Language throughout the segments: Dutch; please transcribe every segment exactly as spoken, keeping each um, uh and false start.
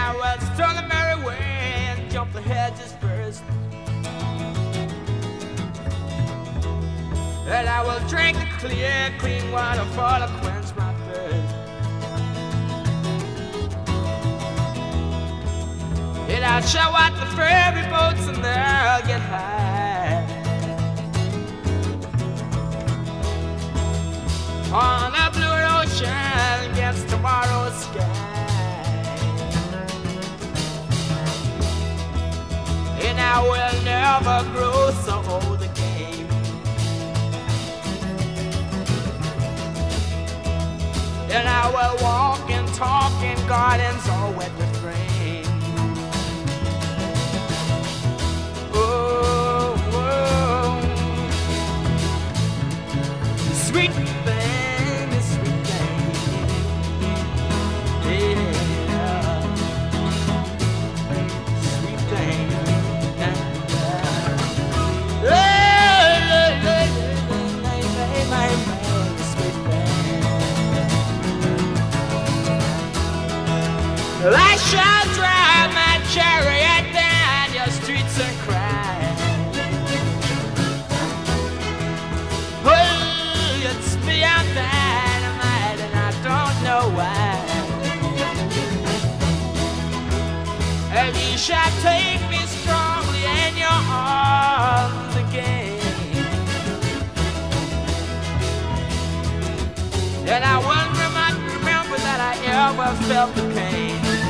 I will stroll the merry way and jump the hedges first. And I will drink the clear, clean water for to quench my thirst. And I'll show out the ferry boats and they'll get high on the blue ocean against tomorrow's sky. And I will never grow so old again. And I will walk and talk in gardens all wet with rain. Oh, oh. Sweet thing, sweet thing. Yeah. Sweet thing. Yeah. Hey, hey, hey, hey, hey, hey, hey, sweet thing. I shall drive my chariot down your streets and cry. Oh, it's beyond dynamite and I don't know why. And you shall take me strongly in your arms again. And I wonder, might remember that I ever felt the pain.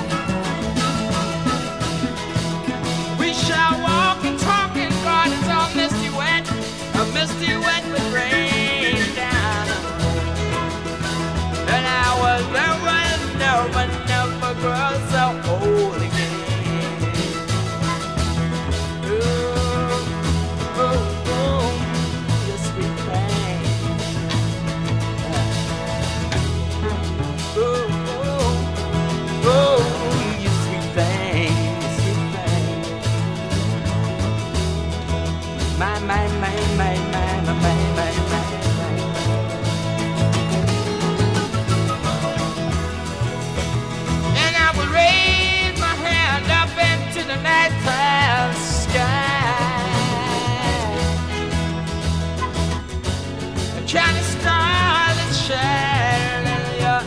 We shall walk and talk in gardens all misty wet, a misty wet with rain down. And I will never, never, never grow so old again. Ooh, ooh, ooh, you sweet thing. Ooh, ooh, ooh, you sweet thing, sweet thing. My, my, my, my, my, my, my, my, my, my. And I will raise my hand up into the nighttime sky. A China star that shines in your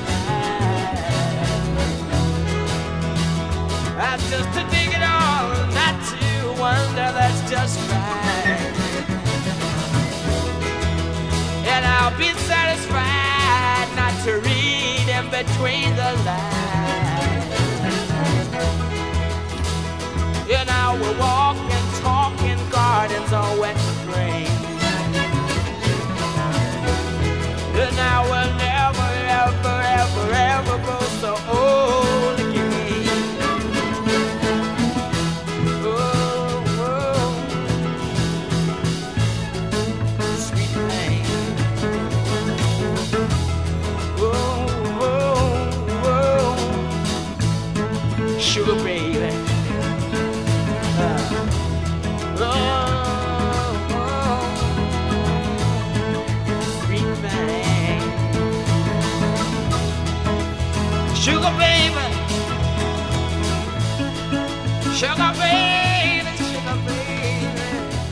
eyes. That's just to dig it all, not to wonder, that's just right. And I'll be satisfied not to read in between the lines. And I will walk and talk in gardens all wet with rain. And I will never, ever, ever, ever grow so old again. Oh, oh, sweet thing. Oh, oh, oh, sugar baby. Uh, oh, oh, sweet thing. Sugar baby. Sugar baby, sugar baby.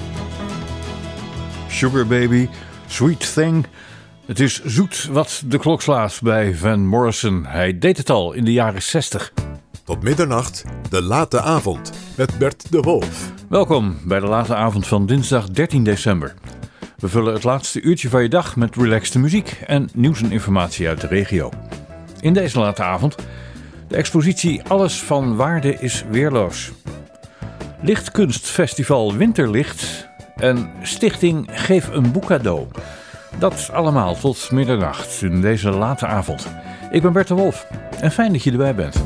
Sugar Baby, Sweet Thing. Het is zoet wat de klok slaat bij Van Morrison. Hij deed het al in de jaren zestig. Tot middernacht, de late avond, met Bert de Wolf. Welkom bij de late avond van dinsdag dertien december. We vullen het laatste uurtje van je dag met relaxte muziek en nieuws en informatie uit de regio. In deze late avond de expositie Alles van Waarde is Weerloos. Lichtkunstfestival Winterlicht en stichting Geef een boek cadeau. Dat allemaal tot middernacht in deze late avond. Ik ben Bert de Wolf en fijn dat je erbij bent.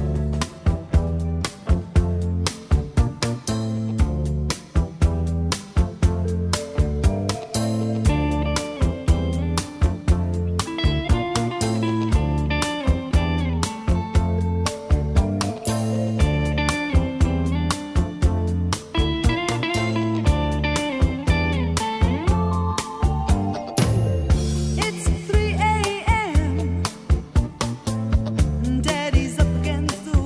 It's three a.m. Daddy's up against the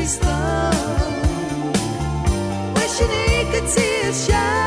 every stone, wishing he could see us shine.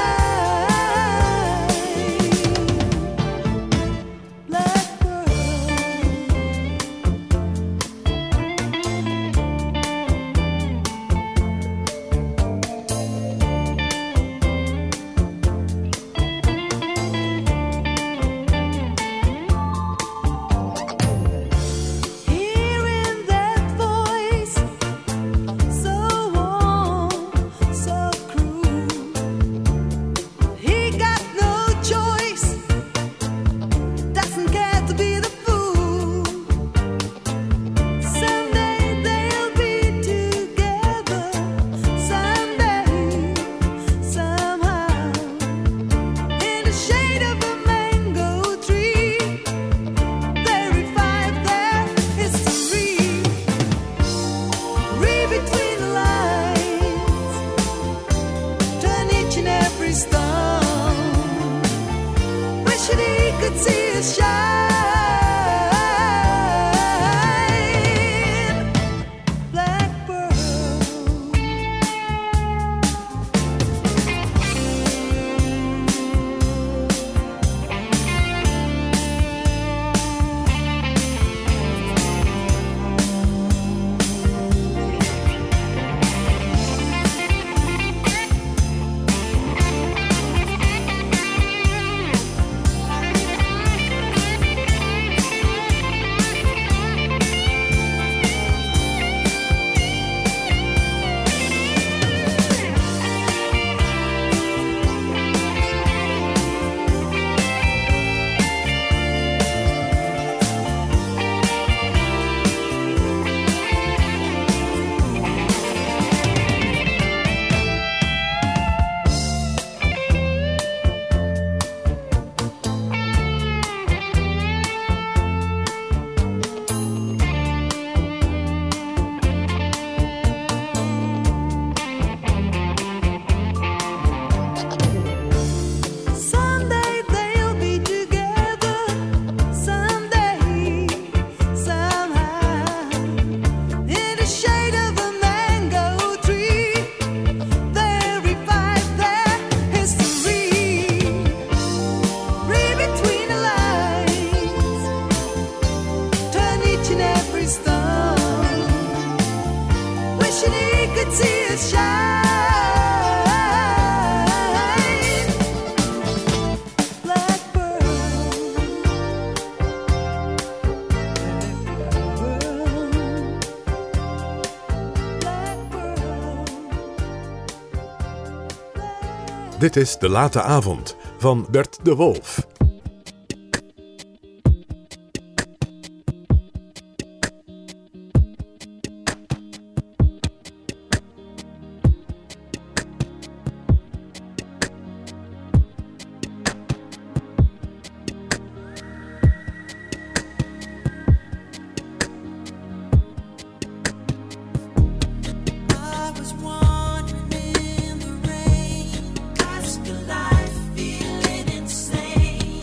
Dit is De Late Avond van Bert de Wolf. Life feeling insane.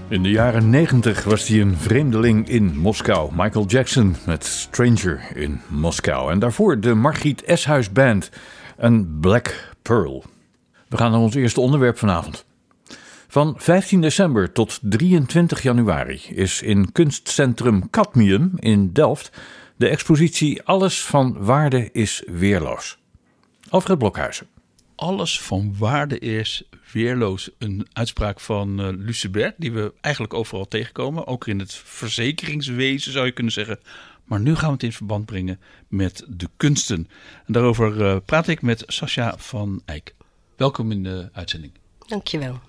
In de jaren negentig was hij een vreemdeling in Moskou. Michael Jackson met Stranger in Moskou. En daarvoor de Margriet Eshuis Band en Black Pearl. We gaan naar ons eerste onderwerp vanavond. Van vijftien december tot drieëntwintig januari is in kunstcentrum Cadmium in Delft de expositie Alles van waarde is weerloos. Alfred Blokhuizen. Alles van waarde is weerloos. Een uitspraak van uh, Lucebert, die we eigenlijk overal tegenkomen. Ook in het verzekeringswezen zou je kunnen zeggen. Maar nu gaan we het in verband brengen met de kunsten. En daarover uh, praat ik met Sascha van Eyck. Welkom in de uitzending. Dankjewel.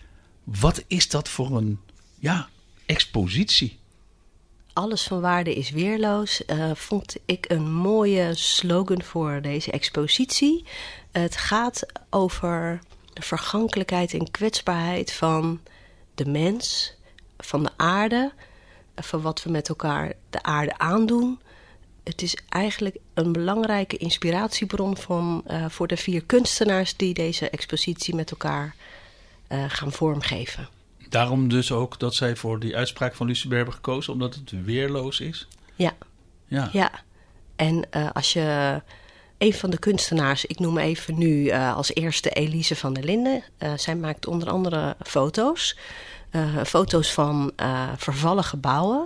Wat is dat voor een ja, expositie? Alles van waarde is weerloos. Uh, vond ik een mooie slogan voor deze expositie. Het gaat over de vergankelijkheid en kwetsbaarheid van de mens, van de aarde, van wat we met elkaar de aarde aandoen. Het is eigenlijk een belangrijke inspiratiebron van, uh, voor de vier kunstenaars die deze expositie met elkaar uh, gaan vormgeven. Daarom dus ook dat zij voor die uitspraak van Lucebert hebben gekozen, omdat het weerloos is? Ja. Ja. ja. En uh, als je een van de kunstenaars, ik noem even nu uh, als eerste Elise van der Linden. Uh, zij maakt onder andere foto's. Uh, foto's van uh, vervallen gebouwen.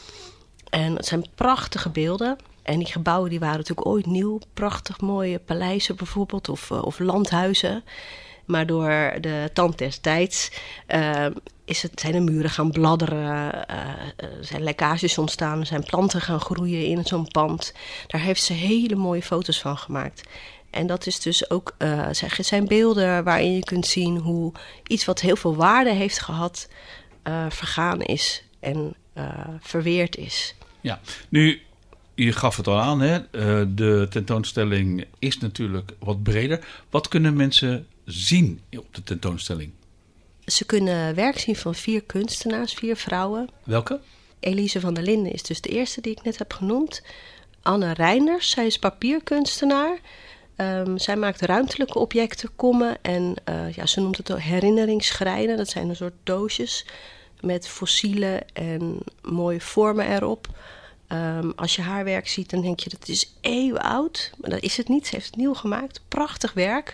En het zijn prachtige beelden. En die gebouwen die waren natuurlijk ooit nieuw. Prachtig mooie paleizen bijvoorbeeld of, uh, of landhuizen. Maar door de tand des tijds uh, is het, zijn de muren gaan bladderen. Uh, er zijn lekkages ontstaan. Er zijn planten gaan groeien in zo'n pand. Daar heeft ze hele mooie foto's van gemaakt. En dat is dus ook, uh, zijn beelden waarin je kunt zien hoe iets wat heel veel waarde heeft gehad, uh, vergaan is en uh, verweerd is. Ja, nu, je gaf het al aan, hè? Uh, de tentoonstelling is natuurlijk wat breder. Wat kunnen mensen zien op de tentoonstelling? Ze kunnen werk zien van vier kunstenaars, vier vrouwen. Welke? Elise van der Linden is dus de eerste die ik net heb genoemd. Anne Reinders, zij is papierkunstenaar. Um, zij maakt ruimtelijke objecten, kommen en uh, ja, ze noemt het ook herinneringsschrijnen. Dat zijn een soort doosjes met fossielen en mooie vormen erop. Um, als je haar werk ziet, dan denk je dat is eeuwen oud. Maar dat is het niet, ze heeft het nieuw gemaakt. Prachtig werk.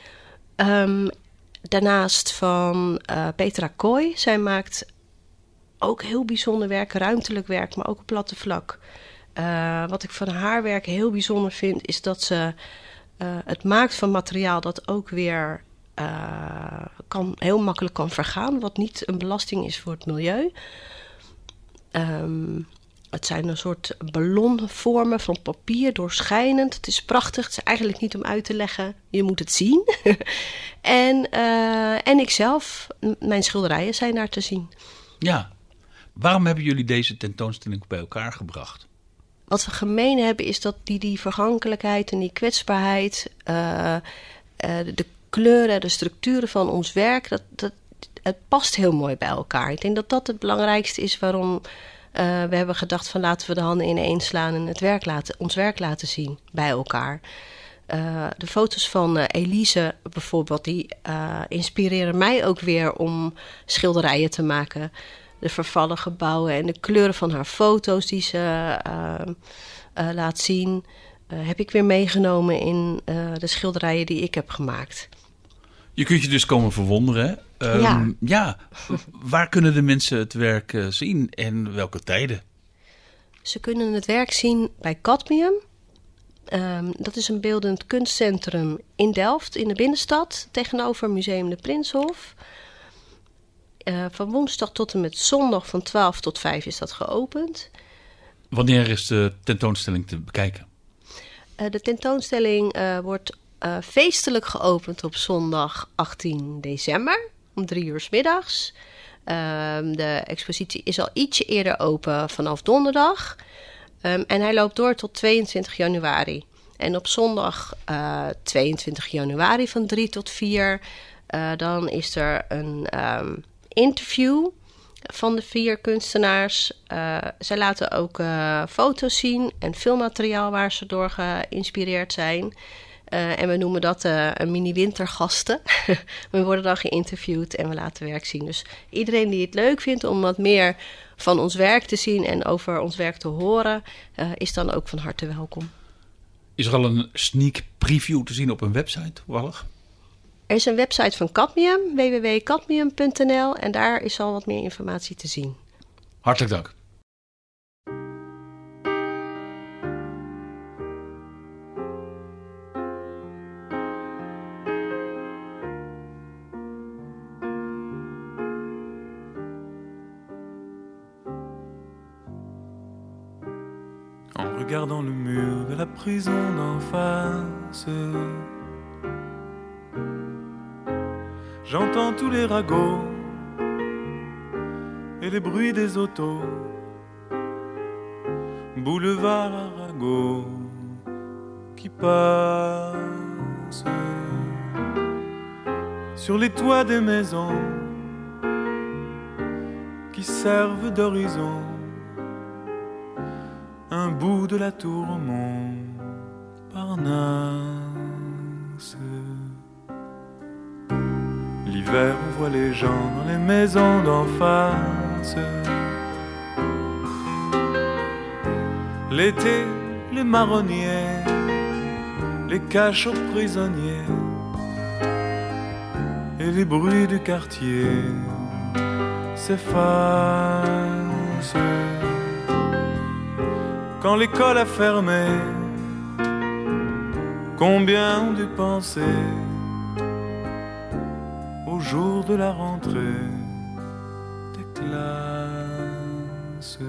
Um, daarnaast van uh, Petra Kooi. Zij maakt ook heel bijzonder werk, ruimtelijk werk, maar ook op platte vlak. Uh, wat ik van haar werk heel bijzonder vind, is dat ze uh, het maakt van materiaal dat ook weer uh, kan, heel makkelijk kan vergaan, wat niet een belasting is voor het milieu. Um, het zijn een soort ballonvormen van papier, doorschijnend. Het is prachtig, het is eigenlijk niet om uit te leggen, je moet het zien. en, uh, en ikzelf, mijn schilderijen zijn daar te zien. Ja, waarom hebben jullie deze tentoonstelling bij elkaar gebracht? Wat we gemeen hebben is dat die, die vergankelijkheid en die kwetsbaarheid, uh, uh, de kleuren, de structuren van ons werk, dat, dat, het past heel mooi bij elkaar. Ik denk dat dat het belangrijkste is waarom uh, we hebben gedacht van laten we de handen ineen slaan en het werk laten, ons werk laten zien bij elkaar. Uh, de foto's van uh, Elise bijvoorbeeld, die uh, inspireren mij ook weer om schilderijen te maken. De vervallen gebouwen en de kleuren van haar foto's die ze uh, uh, laat zien, uh, heb ik weer meegenomen in uh, de schilderijen die ik heb gemaakt. Je kunt je dus komen verwonderen. Um, ja. ja. Waar kunnen de mensen het werk uh, zien en welke tijden? Ze kunnen het werk zien bij Cadmium. Um, dat is een beeldend kunstcentrum in Delft, in de binnenstad, tegenover Museum de Prinsenhof. Uh, van woensdag tot en met zondag van twaalf tot vijf is dat geopend. Wanneer is de tentoonstelling te bekijken? Uh, de tentoonstelling uh, wordt uh, feestelijk geopend op zondag achttien december om drie uur 's middags. Uh, de expositie is al ietsje eerder open vanaf donderdag. Um, en hij loopt door tot tweeëntwintig januari. En op zondag uh, tweeëntwintig januari van drie tot vier... Uh, dan is er een um, interview van de vier kunstenaars. Uh, zij laten ook uh, foto's zien en filmmateriaal waar ze door geïnspireerd zijn. Uh, en we noemen dat uh, een mini-wintergasten. We worden dan geïnterviewd en we laten werk zien. Dus iedereen die het leuk vindt om wat meer van ons werk te zien en over ons werk te horen, uh, is dan ook van harte welkom. Is er al een sneak preview te zien op een website toevallig? Er is een website van Cadmium, w w w punt cadmium punt n l, en daar is al wat meer informatie te zien. Hartelijk dank. En regardant le mur de la prison d'en face, j'entends tous les ragots et les bruits des autos. Boulevard Arago qui passe sur les toits des maisons qui servent d'horizon. Un bout de la tour Montparnasse. L'hiver on voit les gens dans les maisons d'en face. L'été, les marronniers, les cachots prisonniers et les bruits du quartier s'effacent. Quand l'école a fermé, combien ont dû penser au jour de la rentrée des classes.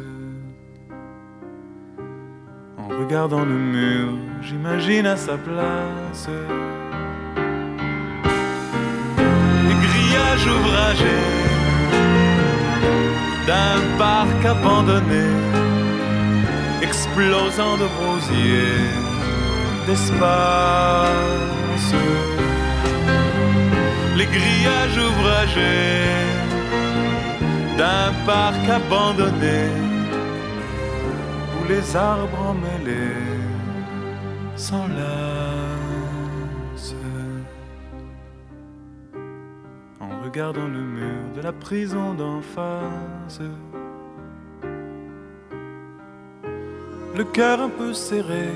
En regardant le mur, j'imagine à sa place les grillages ouvragés d'un parc abandonné, explosant de rosiers, d'espace. Les grillages ouvragés d'un parc abandonné où les arbres emmêlés s'enlacent. En regardant le mur de la prison d'en face, le cœur un peu serré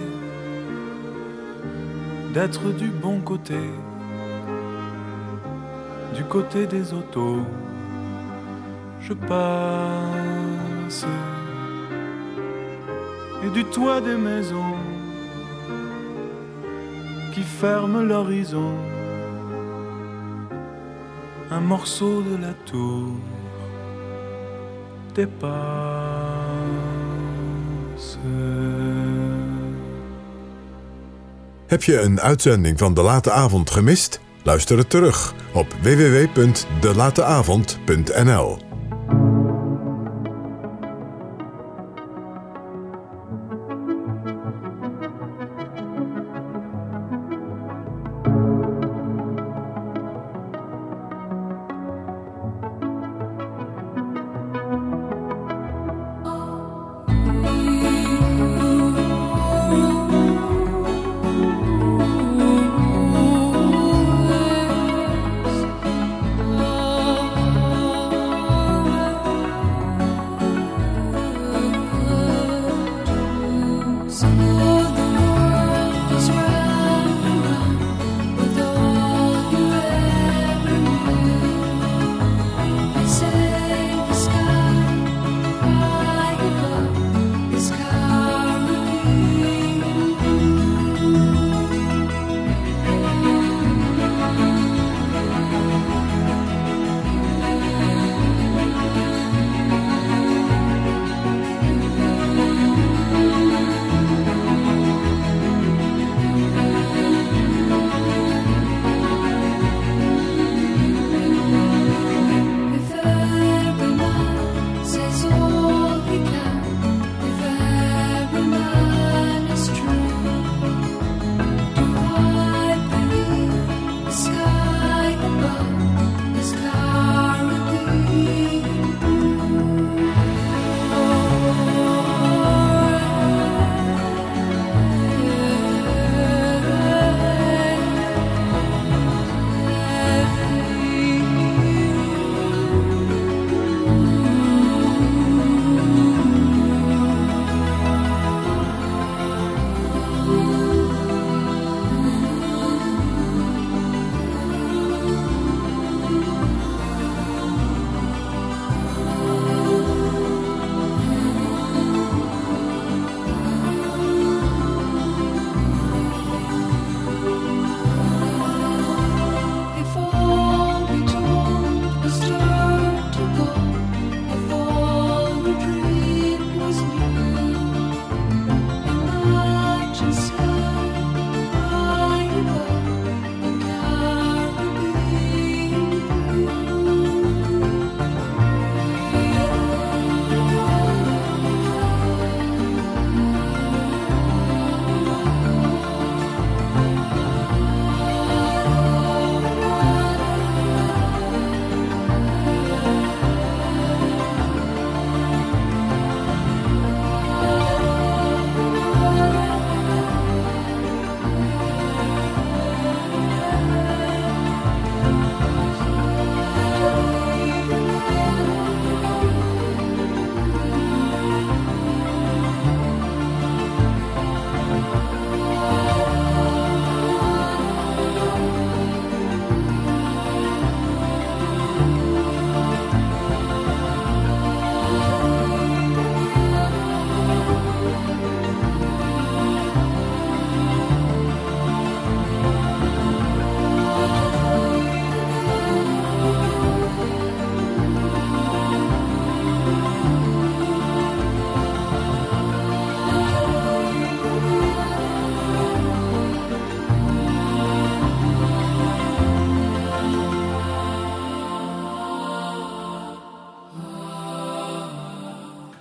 d'être du bon côté, du côté des autos. Je passe et du toit des maisons qui ferment l'horizon, un morceau de la tour dépasse. Heb je een uitzending van De Late Avond gemist? Luister het terug op w w w punt de late avond punt n l. Oh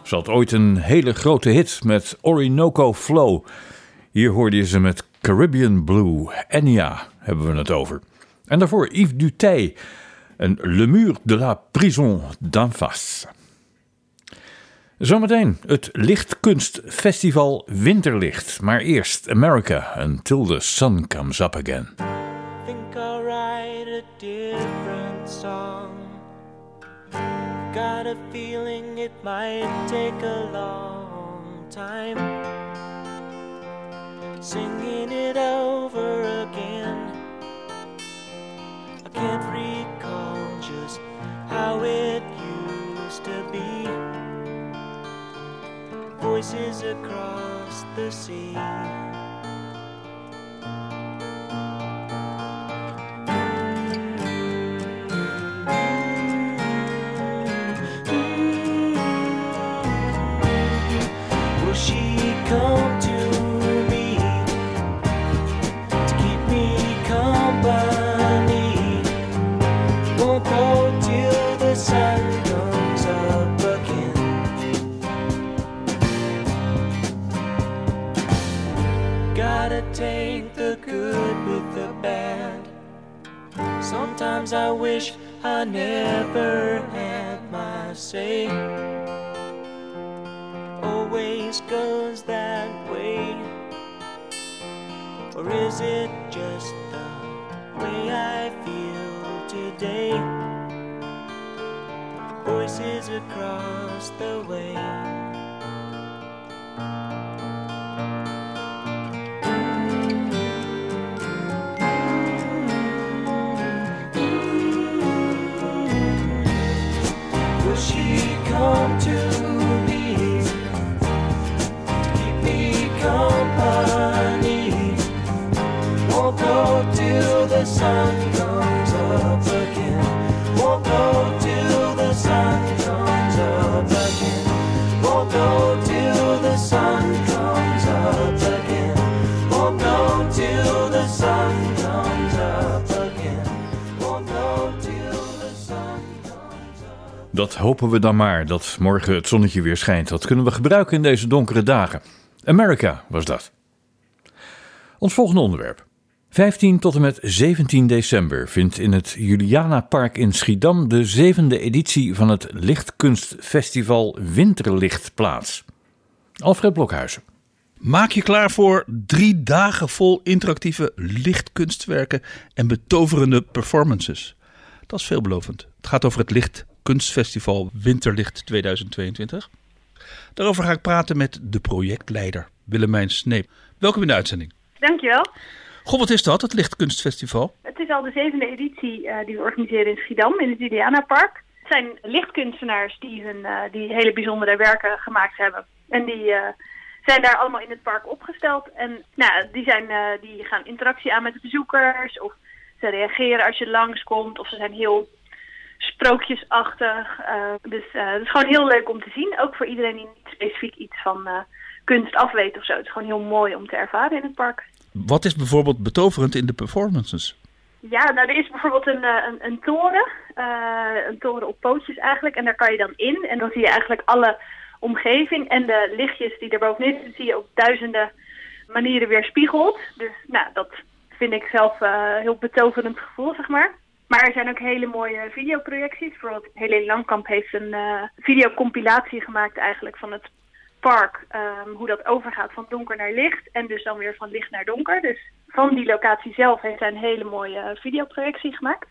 Ze had ooit een hele grote hit met Orinoco Flow. Hier hoorde je ze met Caribbean Blue. Enya hebben we het over. En daarvoor Yves Duteil en Le Mur de la Prison d'en face. Zometeen het Lichtkunstfestival Winterlicht. Maar eerst America Until the Sun Comes Up Again. I think I'll write a different song. Got a feeling it might take a long time. Singing it over again. I can't recall just how it used to be. Voices across the sea. Will she come to me to keep me company? Won't go till the sun comes up again. Gotta take the good with the bad. Sometimes I wish I never had my say. Always goes that way. Or is it just the way I feel today? Voices across the way. Will she come to me to keep me company? Won't go till the sun comes up again. Won't go till the sun comes up again. Won't go till the sun comes up again. Won't go till the sun comes up again. Won't go till the sun comes up. Dat hopen we dan maar, dat morgen het zonnetje weer schijnt. Dat kunnen we gebruiken in deze donkere dagen. America was dat. Ons volgende onderwerp. vijftien tot en met zeventien december vindt in het Juliana Park in Schiedam de zevende editie van het Lichtkunstfestival Winterlicht plaats. Alfred Blokhuizen. Maak je klaar voor drie dagen vol interactieve lichtkunstwerken en betoverende performances. Dat is veelbelovend. Het gaat over het Lichtkunstfestival Winterlicht tweeduizend tweeëntwintig. Daarover ga ik praten met de projectleider Willemijn Sneep. Welkom in de uitzending. Dankjewel. Goh, wat is dat, het Lichtkunstfestival? Het is al de zevende editie uh, die we organiseren in Schiedam, in het Juliana Park. Het zijn lichtkunstenaars die, hun, uh, die hele bijzondere werken gemaakt hebben. En die uh, zijn daar allemaal in het park opgesteld. En nou, die, zijn, uh, die gaan interactie aan met de bezoekers. Of ze reageren als je langskomt. Of ze zijn heel sprookjesachtig. Uh, dus uh, het is gewoon heel leuk om te zien. Ook voor iedereen die niet specifiek iets van uh, kunst af weet of zo. Het is gewoon heel mooi om te ervaren in het park. Wat is bijvoorbeeld betoverend in de performances? Ja, nou er is bijvoorbeeld een, een, een toren. Uh, een toren op pootjes eigenlijk. En daar kan je dan in. En dan zie je eigenlijk alle omgeving. En de lichtjes die er bovenin zitten, zie je op duizenden manieren weerspiegeld. Dus nou, dat vind ik zelf uh, heel betoverend gevoel, zeg maar. Maar er zijn ook hele mooie videoprojecties. Bijvoorbeeld Helene Langkamp heeft een uh, videocompilatie gemaakt eigenlijk van het park. Um, hoe dat overgaat van donker naar licht. En dus dan weer van licht naar donker. Dus van die locatie zelf heeft hij een hele mooie videoprojectie gemaakt.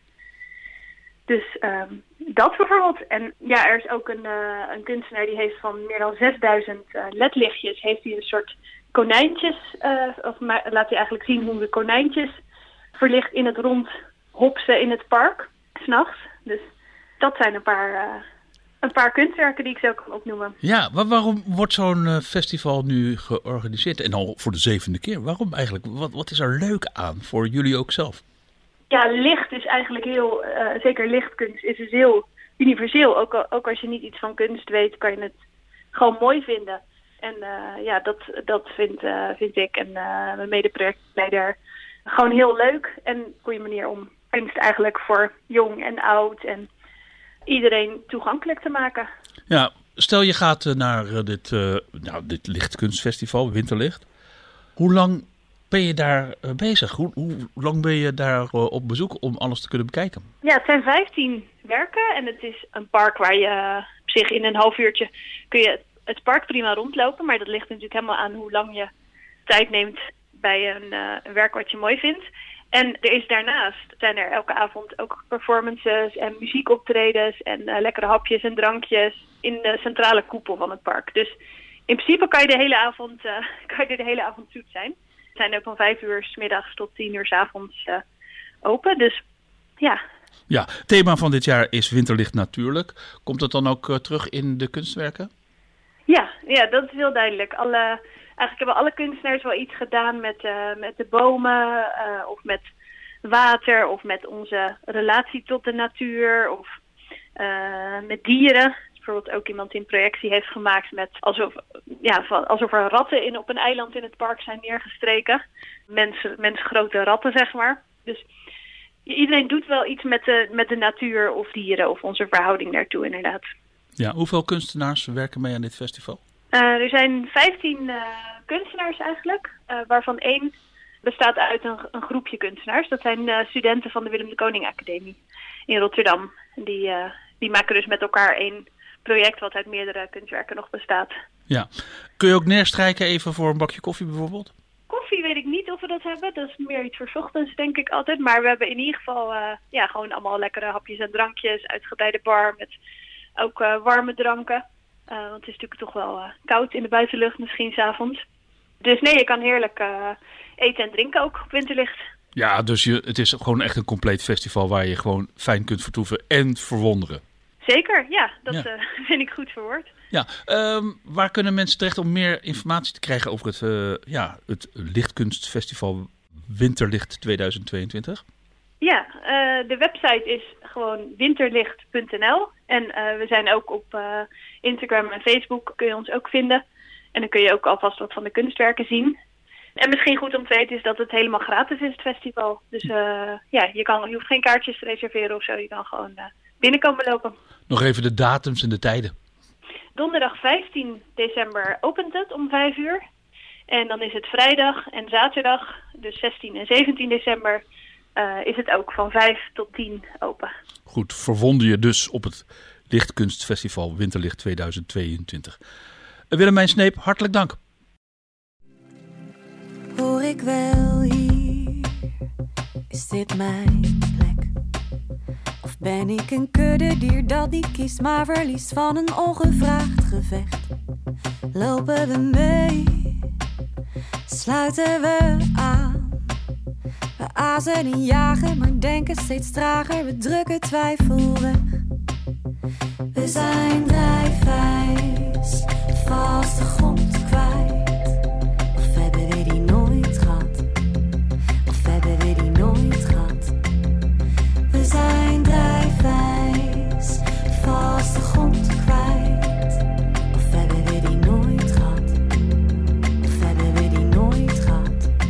Dus um, dat bijvoorbeeld. En ja, er is ook een, uh, een kunstenaar die heeft van meer dan zesduizend uh, ledlichtjes. Heeft hij een soort konijntjes. Uh, of ma- laat hij eigenlijk zien hoe de konijntjes verlicht in het rond hopsen in het park. 's Nachts. Dus dat zijn een paar... Uh, Een paar kunstwerken die ik zo kan opnoemen. Ja, maar waarom wordt zo'n uh, festival nu georganiseerd? En al voor de zevende keer. Waarom eigenlijk? Wat, wat is er leuk aan voor jullie ook zelf? Ja, licht is eigenlijk heel... Uh, zeker lichtkunst is dus heel universeel. Ook, al, ook als je niet iets van kunst weet, kan je het gewoon mooi vinden. En uh, ja, dat, dat vind, uh, vind ik en uh, mijn medeprojectleider gewoon heel leuk. En een goede manier om kunst eigenlijk voor jong en oud en iedereen toegankelijk te maken. Ja, Stel je gaat uh, naar uh, dit, uh, nou, dit lichtkunstfestival, Winterlicht. Hoe lang ben je daar uh, bezig? Hoe, hoe lang ben je daar uh, op bezoek om alles te kunnen bekijken? Ja, het zijn vijftien werken en het is een park waar je uh, op zich in een half uurtje kun je het park prima rondlopen. Maar dat ligt natuurlijk helemaal aan hoe lang je tijd neemt bij een, uh, een werk wat je mooi vindt. En er is daarnaast, zijn er elke avond ook performances en muziekoptredens en uh, lekkere hapjes en drankjes in de centrale koepel van het park. Dus in principe kan je de hele avond, uh, kan je de hele avond zoet zijn. We zijn ook van vijf uur 's middags tot tien uur 's avonds uh, open, dus ja. Ja, het thema van dit jaar is Winterlicht natuurlijk. Komt dat dan ook uh, terug in de kunstwerken? Ja, ja, dat is heel duidelijk. Alle... Eigenlijk hebben alle kunstenaars wel iets gedaan met, uh, met de bomen uh, of met water of met onze relatie tot de natuur of uh, met dieren. Dus bijvoorbeeld ook iemand die een projectie heeft gemaakt met alsof, ja, van, alsof er ratten in, op een eiland in het park zijn neergestreken. Mensen, mensgrote ratten, zeg maar. Dus iedereen doet wel iets met de, met de natuur of dieren of onze verhouding daartoe inderdaad. Ja, hoeveel kunstenaars werken mee aan dit festival? Uh, er zijn vijftien uh, kunstenaars eigenlijk, uh, waarvan één bestaat uit een, een groepje kunstenaars. Dat zijn uh, studenten van de Willem de Koning Academie in Rotterdam. Die, uh, die maken dus met elkaar één project wat uit meerdere kunstwerken nog bestaat. Ja. Kun je ook neerstrijken even voor een bakje koffie bijvoorbeeld? Koffie weet ik niet of we dat hebben. Dat is meer iets voor 's ochtends denk ik altijd. Maar we hebben in ieder geval uh, ja, gewoon allemaal lekkere hapjes en drankjes. Uitgebreide bar met ook uh, warme dranken. Uh, want het is natuurlijk toch wel uh, koud in de buitenlucht, misschien 's avonds. Dus nee, je kan heerlijk uh, eten en drinken ook op Winterlicht. Ja, dus je, het is gewoon echt een compleet festival waar je gewoon fijn kunt vertoeven en verwonderen. Zeker, ja. Dat ja. Uh, vind ik goed verwoord. Ja, um, waar kunnen mensen terecht om meer informatie te krijgen over het, uh, ja, het Lichtkunstfestival Winterlicht tweeduizend tweeëntwintig? Ja, uh, de website is gewoon winterlicht punt n l. En uh, we zijn ook op uh, Instagram en Facebook, kun je ons ook vinden. En dan kun je ook alvast wat van de kunstwerken zien. En misschien goed om te weten is dat het helemaal gratis is, het festival. Dus uh, ja, je, kan, je hoeft geen kaartjes te reserveren of zo. Je kan gewoon uh, binnenkomen lopen. Nog even de datums en de tijden. Donderdag vijftien december opent het om vijf uur. En dan is het vrijdag en zaterdag, dus zestien en zeventien december... Uh, is het ook van vijf tot tien open. Goed, verwonder je dus op het Lichtkunstfestival Winterlicht tweeduizend tweeëntwintig. Uh, Willemijn Sneep, hartelijk dank. Hoor ik wel hier, is dit mijn plek? Of ben ik een kuddedier dat niet kiest, maar verliest van een ongevraagd gevecht? Lopen we mee, sluiten we aan? We azen en jagen, maar denken steeds trager. We drukken twijfel weg. We zijn drijfijs, vast de grond kwijt. Of hebben we die nooit gehad? Of hebben we die nooit gehad? We zijn drijfijs, vast de grond kwijt. Of hebben we die nooit gehad? Of hebben we die nooit gehad?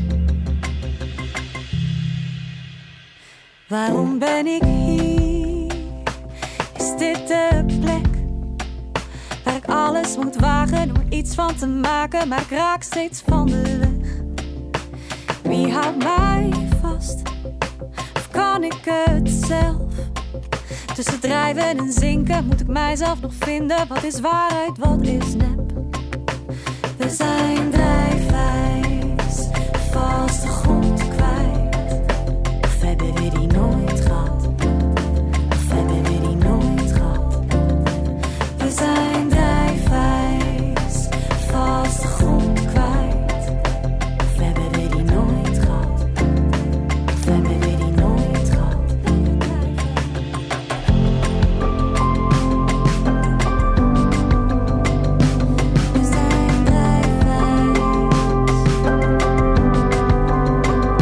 Waarom ben ik hier? Is dit de plek waar ik alles moet wagen om er iets van te maken, maar ik raak steeds van de weg? Wie houdt mij vast? Of kan ik het zelf? Tussen drijven en zinken moet ik mijzelf nog vinden. Wat is waarheid, wat is nep? We zijn drijfijs, vast de grond kwijt. Of hebben we die nooit gehad? Of hebben we die nooit gehad? We zijn drijfijs, vast de grond kwijt. Of hebben we die nooit gehad? Of hebben we die nooit gehad? We zijn drijfijs.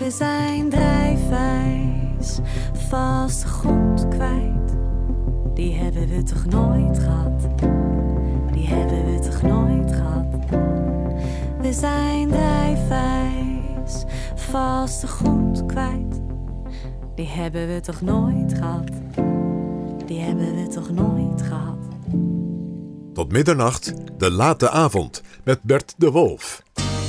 We zijn drijfijs, vaste grond kwijt. Die hebben we toch nooit gehad? Die hebben we toch nooit gehad? We zijn drijfijs, vaste grond kwijt. Die hebben we toch nooit gehad? Die hebben we toch nooit gehad? Tot middernacht, de late avond, met Bert de Wolf.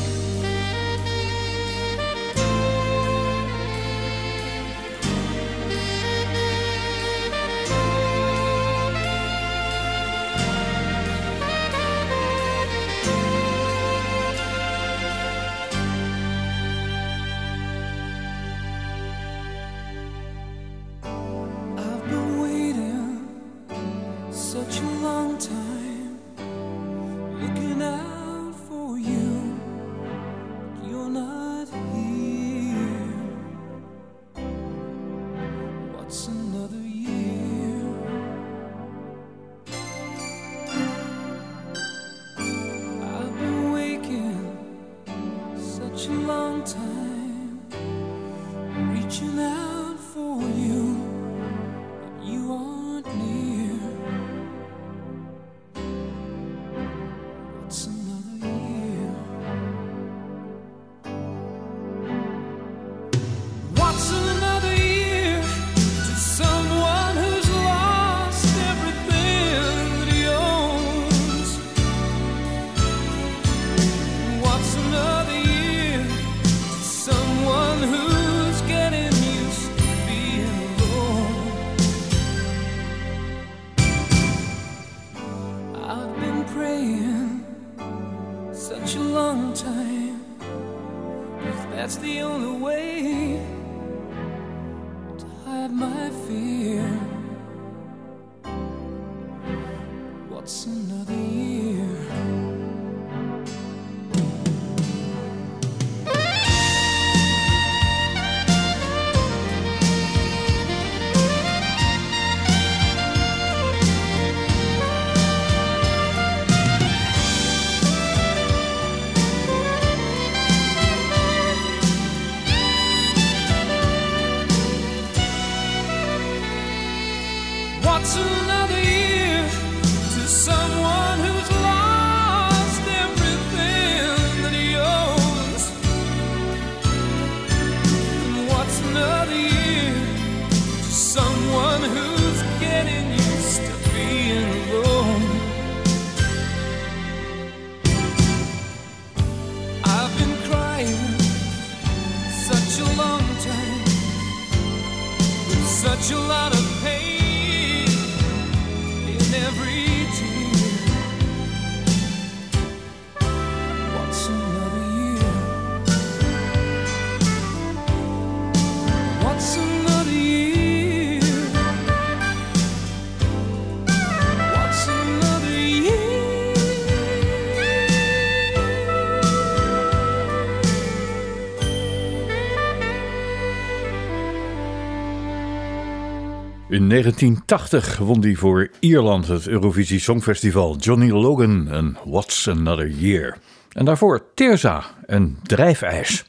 In negentien tachtig won hij voor Ierland het Eurovisie Songfestival. Johnny Logan en What's Another Year. En daarvoor Teersa en Drijfijs.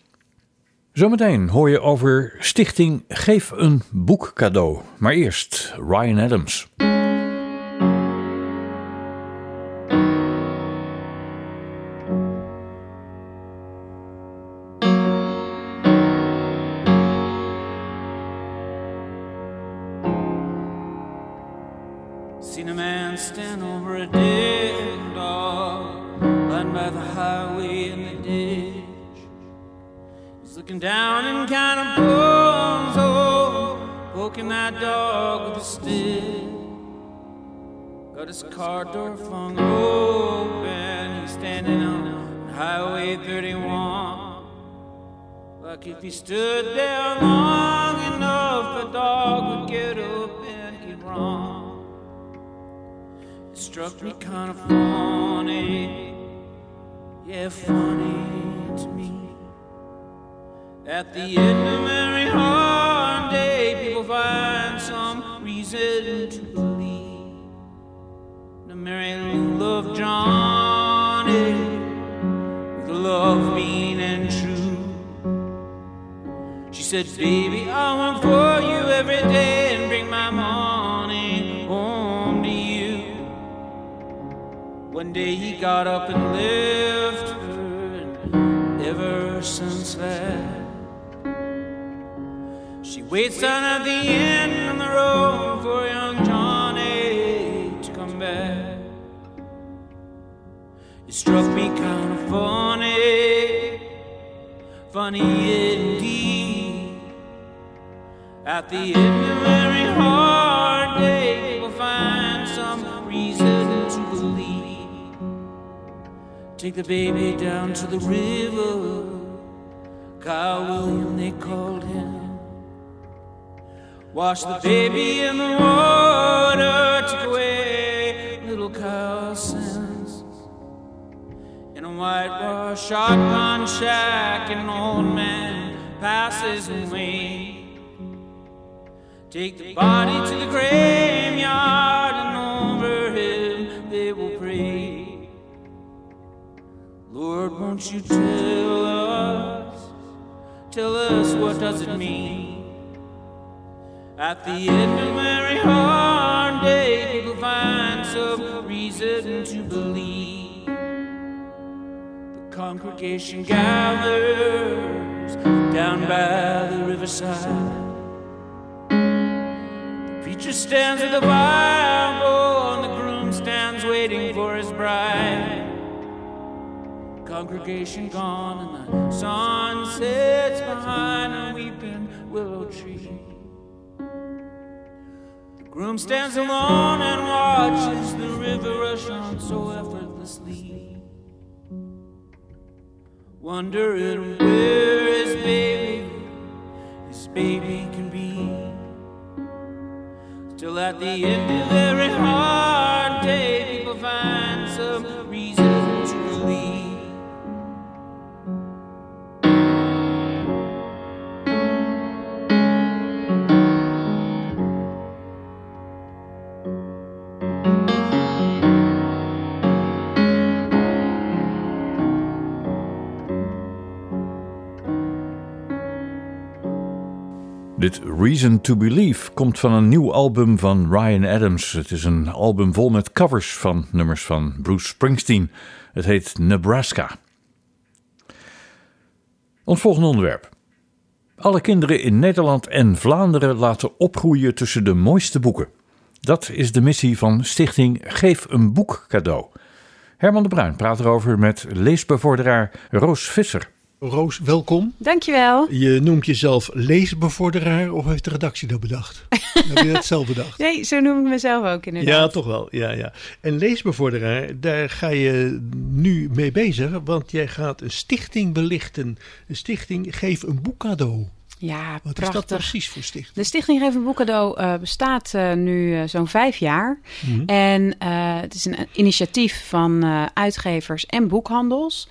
Zometeen hoor je over stichting Geef een Boek cadeau. Maar eerst Ryan Adams. Seen a man stand over a dead dog lying by the highway in the ditch. He's looking down and kind of bones, oh, poking that dog with a stick. Got his car door flung open. He's standing on Highway thirty-one. Like if he stood there long enough, the dog would get up and he'd run. It struck me kind of funny, yeah, funny to me. At the end of every hard day, people find some reason to believe that Mary Lou loved Johnny with love, mean and true. said, baby, I'll work for you every day and bring my money home to you. One day he got up and left her, and ever since that, she waits down at the end of the road for young Johnny to come back. It struck me kind of funny, funny indeed. At the end of every hard day, people find some reason to believe. Take the baby down to the river, Kyle William they called him. Wash the baby in the water, took away little Kyle's sins. In a whitewash shotgun shack, an old man passes away. Take the body to the graveyard, and over him they will pray. Lord, won't you tell us, tell us what does it mean? At the end of every hard day, people find some reason to believe. The congregation gathers down by the riverside. The preacher stands with the Bible, and the groom stands waiting for his bride. Congregation gone, and the sun sets behind a weeping willow tree. Groom stands alone and watches the river rush on so effortlessly, wondering where his baby, his baby can be. Till at the end of every hard day, people find some reason to believe. Dit Reason to Believe komt van een nieuw album van Ryan Adams. Het is een album vol met covers van nummers van Bruce Springsteen. Het heet Nebraska. Ons volgende onderwerp. Alle kinderen in Nederland en Vlaanderen laten opgroeien tussen de mooiste boeken. Dat is de missie van stichting Geef een Boek cadeau. Herman de Bruin praat erover met leesbevorderaar Roos Visser. Roos, welkom. Dankjewel. Je noemt jezelf leesbevorderaar of heeft de redactie dat bedacht? Heb je dat zelf bedacht? Nee, zo noem ik mezelf ook inderdaad. Ja, toch wel. Ja, ja. En leesbevorderaar, daar ga je nu mee bezig, want jij gaat een stichting belichten. Een stichting Geef een Boek cadeau. Ja, Wat prachtig. is dat precies voor stichting? De Stichting Geef een Boek cadeau uh, bestaat uh, nu uh, zo'n vijf jaar. Mm-hmm. En uh, het is een initiatief van uh, uitgevers en boekhandels.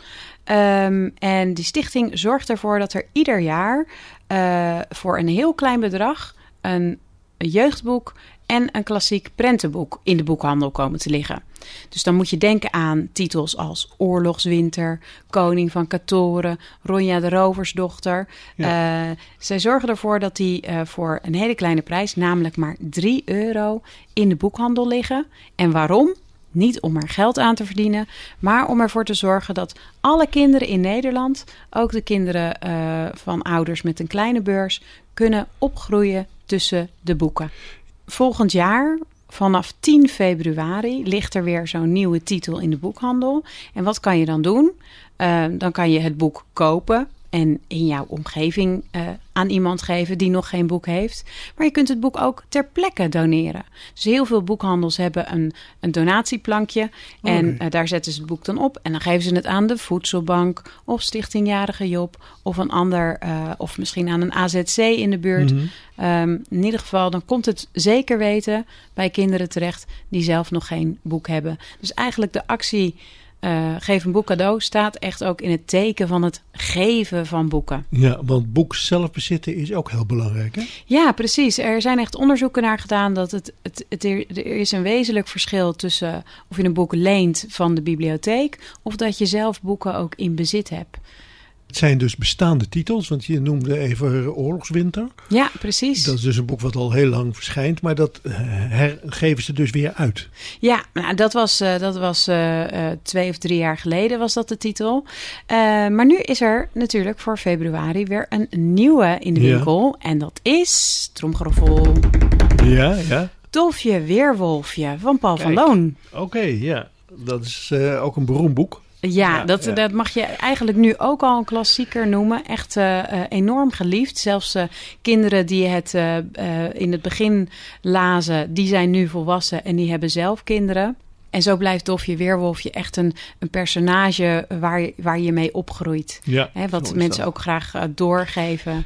Um, en die stichting zorgt ervoor dat er ieder jaar uh, voor een heel klein bedrag een, een jeugdboek en een klassiek prentenboek in de boekhandel komen te liggen. Dus dan moet je denken aan titels als Oorlogswinter, Koning van Katoren, Ronja de Roversdochter. Ja. Uh, zij zorgen ervoor dat die uh, voor een hele kleine prijs, namelijk maar drie euro, in de boekhandel liggen. En waarom? Niet om er geld aan te verdienen, maar om ervoor te zorgen dat alle kinderen in Nederland, ook de kinderen uh, van ouders met een kleine beurs, kunnen opgroeien tussen de boeken. Volgend jaar, vanaf tien februari, ligt er weer zo'n nieuwe titel in de boekhandel. En wat kan je dan doen? Uh, dan kan je het boek kopen en in jouw omgeving uh, aan iemand geven die nog geen boek heeft. Maar je kunt het boek ook ter plekke doneren. Dus heel veel boekhandels hebben een, een donatieplankje. Okay. En uh, daar zetten ze het boek dan op. En dan geven ze het aan de Voedselbank of Stichting Jarige Job. Of een ander, uh, of misschien aan een A Z C in de buurt. Mm-hmm. Um, in ieder geval, dan komt het zeker weten bij kinderen terecht die zelf nog geen boek hebben. Dus eigenlijk de actie Uh, Geef een Boek cadeau staat echt ook in het teken van het geven van boeken. Ja, want boek zelf bezitten is ook heel belangrijk, hè? Ja, precies. Er zijn echt onderzoeken naar gedaan dat het, het, het er, er is een wezenlijk verschil tussen of je een boek leent van de bibliotheek of dat je zelf boeken ook in bezit hebt. Het zijn dus bestaande titels, want je noemde even Oorlogswinter. Ja, precies. Dat is dus een boek wat al heel lang verschijnt, maar dat her- geven ze dus weer uit. Ja, nou, dat was, uh, dat was uh, uh, twee of drie jaar geleden was dat de titel. Uh, maar nu is er natuurlijk voor februari weer een nieuwe in de winkel. Ja. En dat is, tromgeroffel, ja, ja. Dolfje Weerwolfje van Paul Kijk. van Loon. Oké, okay, ja. Dat is uh, ook een beroemd boek. Ja, ja, dat, ja, dat mag je eigenlijk nu ook al een klassieker noemen. Echt uh, uh, enorm geliefd. Zelfs uh, kinderen die het uh, uh, in het begin lazen, die zijn nu volwassen en die hebben zelf kinderen. En zo blijft Dolfje Weerwolfje echt een, een personage waar, waar je mee opgroeit. Ja, Hè, wat mensen ook graag uh, doorgeven.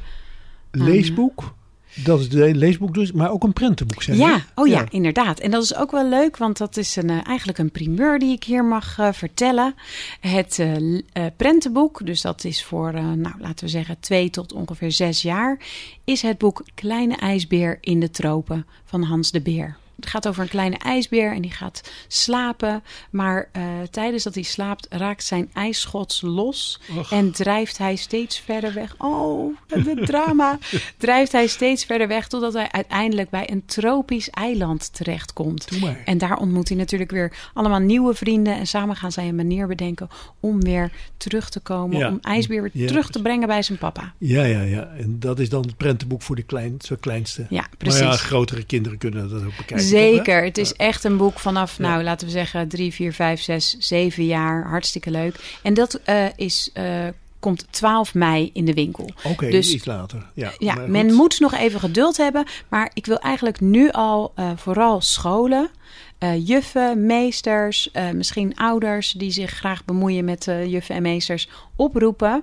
Leesboek? Dat is een leesboek dus, maar ook een prentenboek, zeg je? Ja, oh ja, ja, inderdaad. En dat is ook wel leuk, want dat is een, uh, eigenlijk een primeur die ik hier mag uh, vertellen. Het uh, uh, prentenboek, dus dat is voor, uh, nou, laten we zeggen, twee tot ongeveer zes jaar, is het boek Kleine IJsbeer in de Tropen van Hans de Beer. Het gaat over een kleine ijsbeer en die gaat slapen. Maar uh, tijdens dat hij slaapt raakt zijn ijsschots los. Och. En drijft hij steeds verder weg. Oh, het drama. Drijft hij steeds verder weg totdat hij uiteindelijk bij een tropisch eiland terechtkomt. En daar ontmoet hij natuurlijk weer allemaal nieuwe vrienden. En samen gaan zij een manier bedenken om weer terug te komen. Ja. Om ijsbeer weer ja. terug te brengen bij zijn papa. Ja, ja, ja. En dat is dan het prentenboek voor de klein, zo kleinste. Ja, precies. Maar ja, grotere kinderen kunnen dat ook bekijken. Zeker, het is echt een boek vanaf, nou ja. laten we zeggen, drie, vier, vijf, zes, zeven jaar. Hartstikke leuk. En dat uh, is, uh, komt twaalf mei in de winkel. Oké, okay, dus iets later. Ja, ja men moet nog even geduld hebben. Maar ik wil eigenlijk nu al uh, vooral scholen, uh, juffen, meesters, uh, misschien ouders die zich graag bemoeien met uh, juffen en meesters oproepen.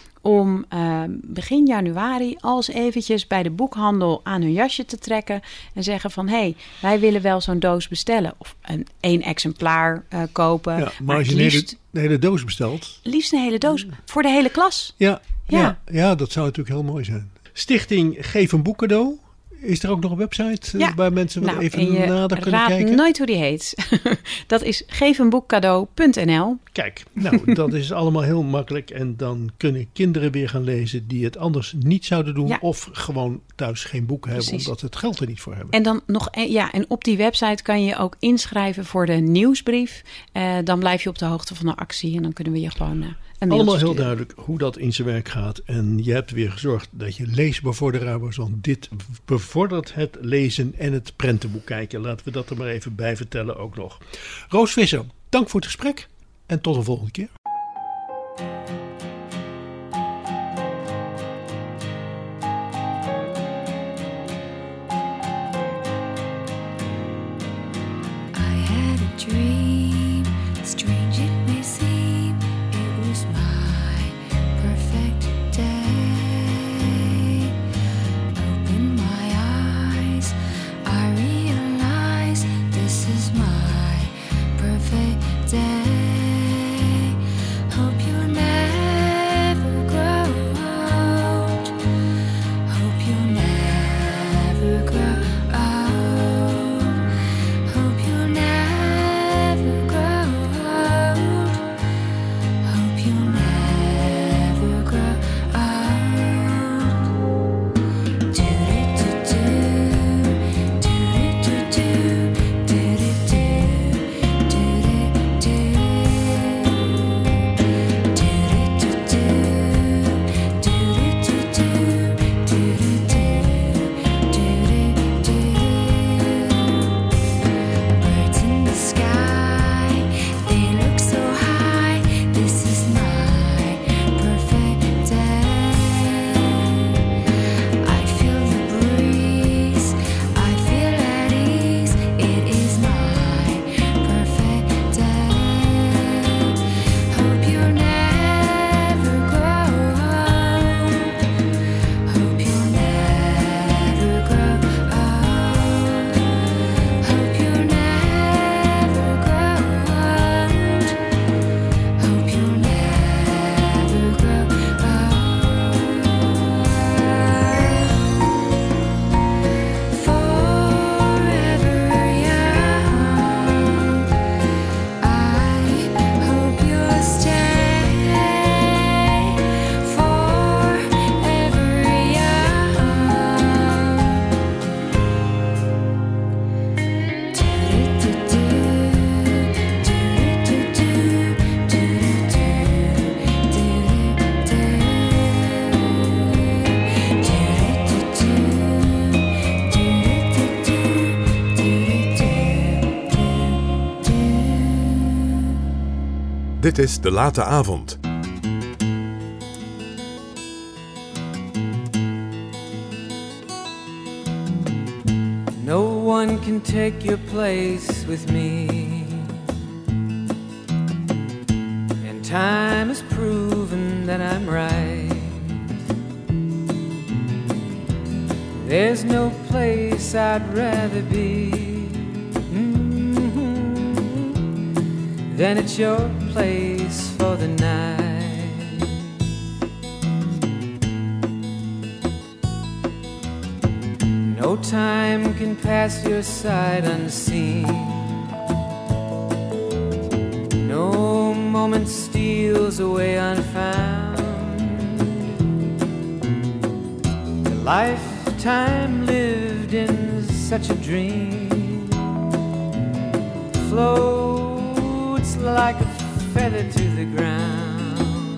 Om uh, begin januari als eventjes bij de boekhandel aan hun jasje te trekken. En zeggen van, hé, hey, wij willen wel zo'n doos bestellen. Of een één exemplaar uh, kopen. Ja, maar, maar als je liefst, een, hele, een hele doos bestelt. Liefst een hele doos voor de hele klas. Ja, ja. ja, ja dat zou natuurlijk heel mooi zijn. Stichting Geef een Boek cadeau. Is er ook nog een website ja. waar mensen nou, even nader kunnen kijken? Ik raad nooit hoe die heet. Dat is geef een boek cadeau punt n l. Kijk, nou, dat is allemaal heel makkelijk. En dan kunnen kinderen weer gaan lezen die het anders niet zouden doen. Ja. Of gewoon thuis geen boek hebben, Precies. omdat ze het geld er niet voor hebben. En dan nog, ja, en op die website kan je ook inschrijven voor de nieuwsbrief. Uh, dan blijf je op de hoogte van de actie en dan kunnen we je gewoon... Uh, Allemaal heel duidelijk hoe dat in zijn werk gaat. En je hebt weer gezorgd dat je leesbevorderaar was. Want dit bevordert het lezen en het prentenboek kijken. Laten we dat er maar even bij vertellen ook nog. Roos Visser, dank voor het gesprek. En tot de volgende keer. I had a dream, strange it may seem. My perfect day. Open my eyes, I realize this is my perfect day. Dit is De Late Avond. No one can take your place with me. And time has proven that I'm right. There's no place I'd rather be mm-hmm, than at your place for the night. No time can pass your side unseen. No moment steals away unfound. The lifetime lived in such a dream floats like a feather to the ground.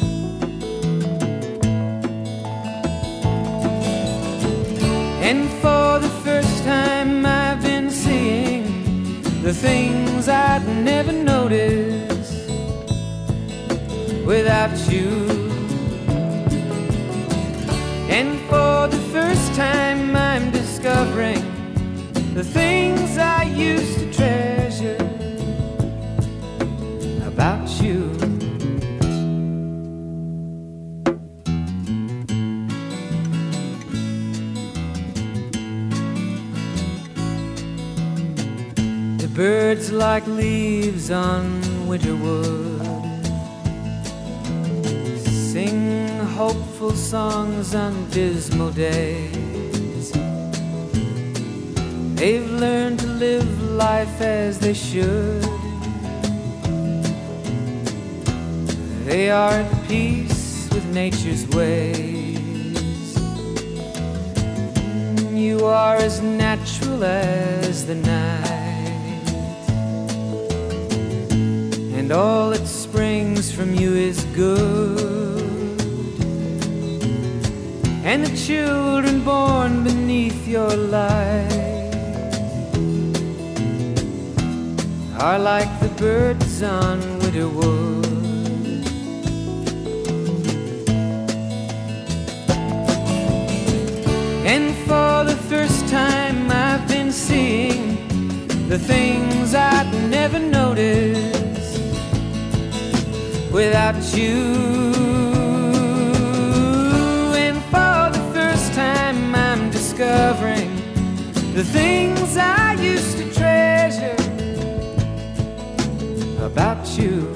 And for the first time I've been seeing the things I'd never noticed without you. And for the first time I'm discovering the things I used to treasure about you. The birds like leaves on winter wood sing hopeful songs on dismal days. They've learned to live life as they should. They are at peace with nature's ways. You are as natural as the night, and all that springs from you is good. And the children born beneath your light are like the birds on winter wood. And for the first time I've been seeing the things I'd never noticed without you. And for the first time I'm discovering the things I used to treasure about you.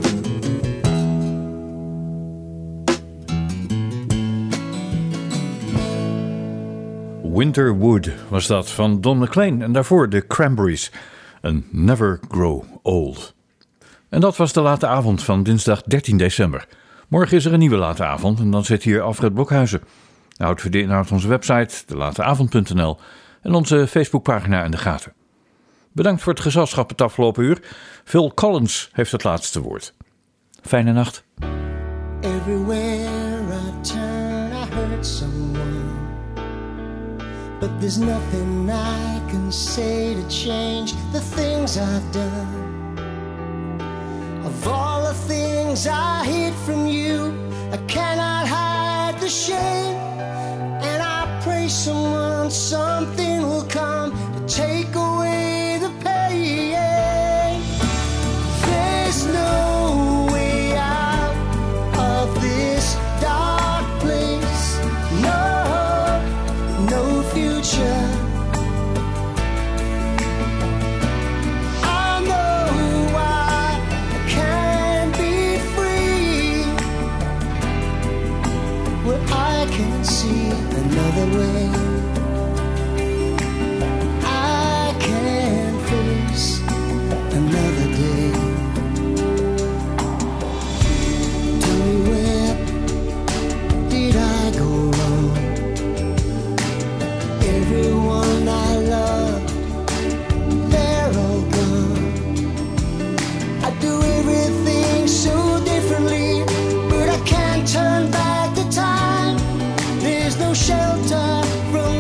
Winterwood was dat van Don McLean en daarvoor de Cranberries en Never Grow Old. En dat was de late avond van dinsdag dertien december. Morgen is er een nieuwe late avond en dan zit hier Alfred Blokhuizen. Houd voor de inhoud onze website de late avond punt n l en onze Facebookpagina in de gaten. Bedankt voor het gezelschap het afgelopen uur. Phil Collins heeft het laatste woord. Fijne nacht. Everywhere I turn I hurt someone, but there's nothing I can say to change the things I've done. Of all the things I hid from you, I cannot hide the shame. And I pray someone, something will come to take away the pain. There's no way out of this dark place. No, no future. I know I can't be free, where I can see another way. I can face another day. Tell me, where did I go wrong? Everyone I loved, they're all gone. I do everything so differently, but I can't turn back the time. There's no shelter from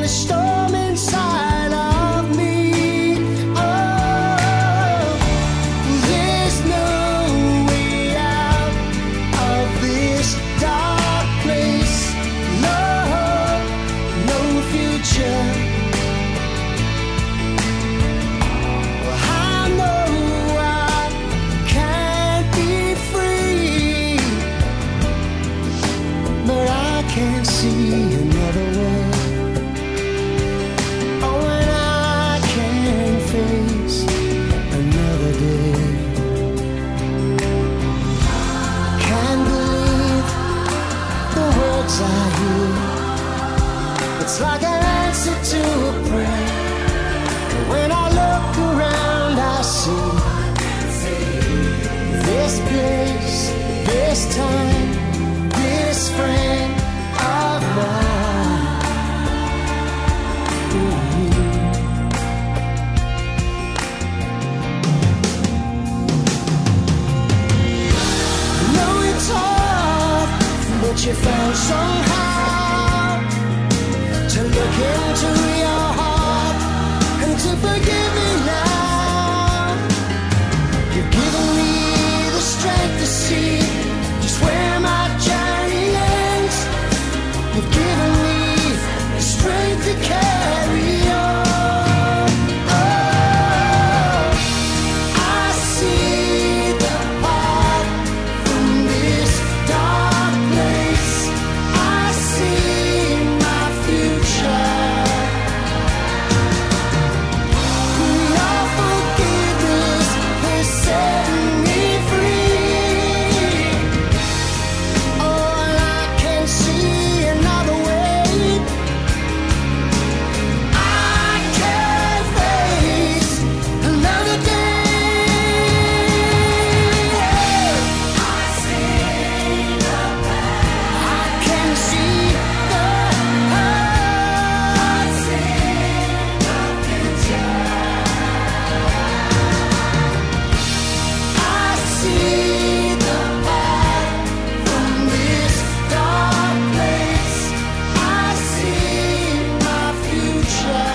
can't see another way. Oh, and I can't face another day. Can't believe the words I hear. It's like an answer to a prayer. When I look around, I see this place, this time, this friend of mine. Mm-hmm. I know it's hard, but you found somehow to look into your heart and to forgive me now. You've given me the strength to see just where my journey ends. You've given me the strength to carry on. Oh, I see the path from this dark place. I see my future. Your forgiveness has set me free. All I can see another way. I can face another day. I see the path. I can see the path. I see the future. I see the path from this dark place. I see my future.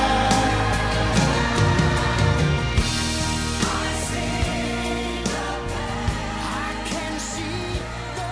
I see the path. I can see the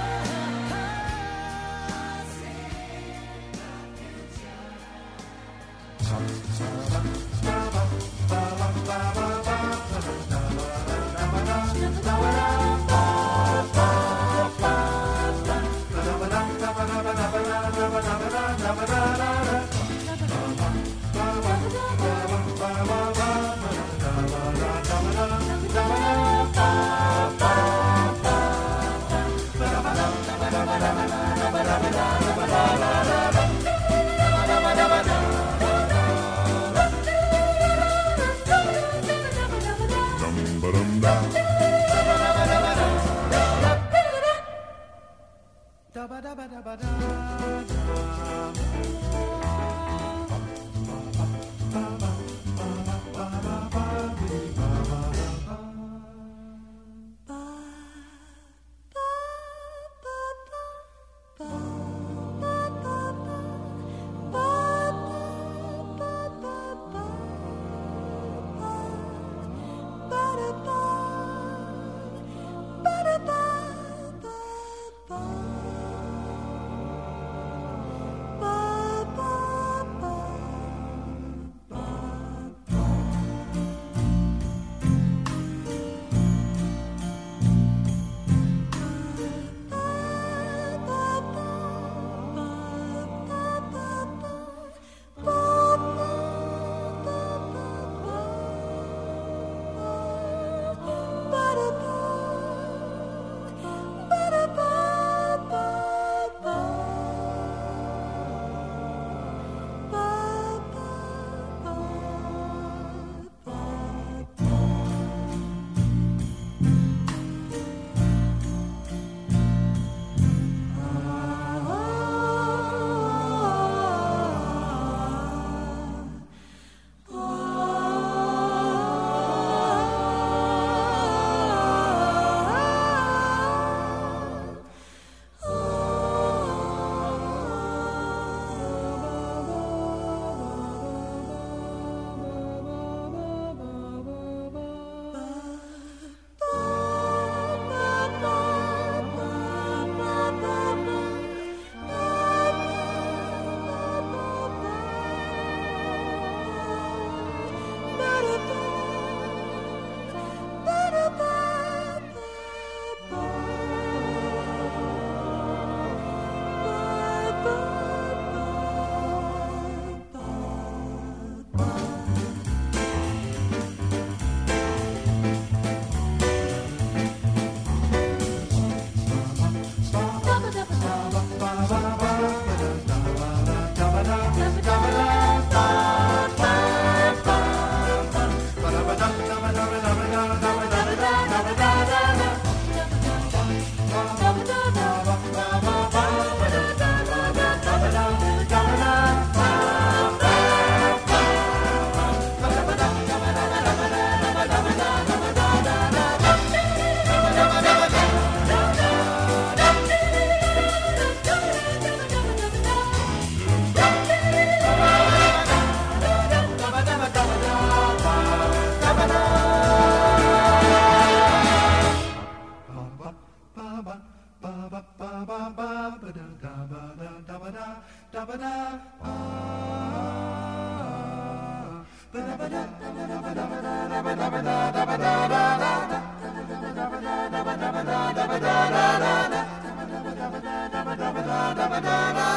Da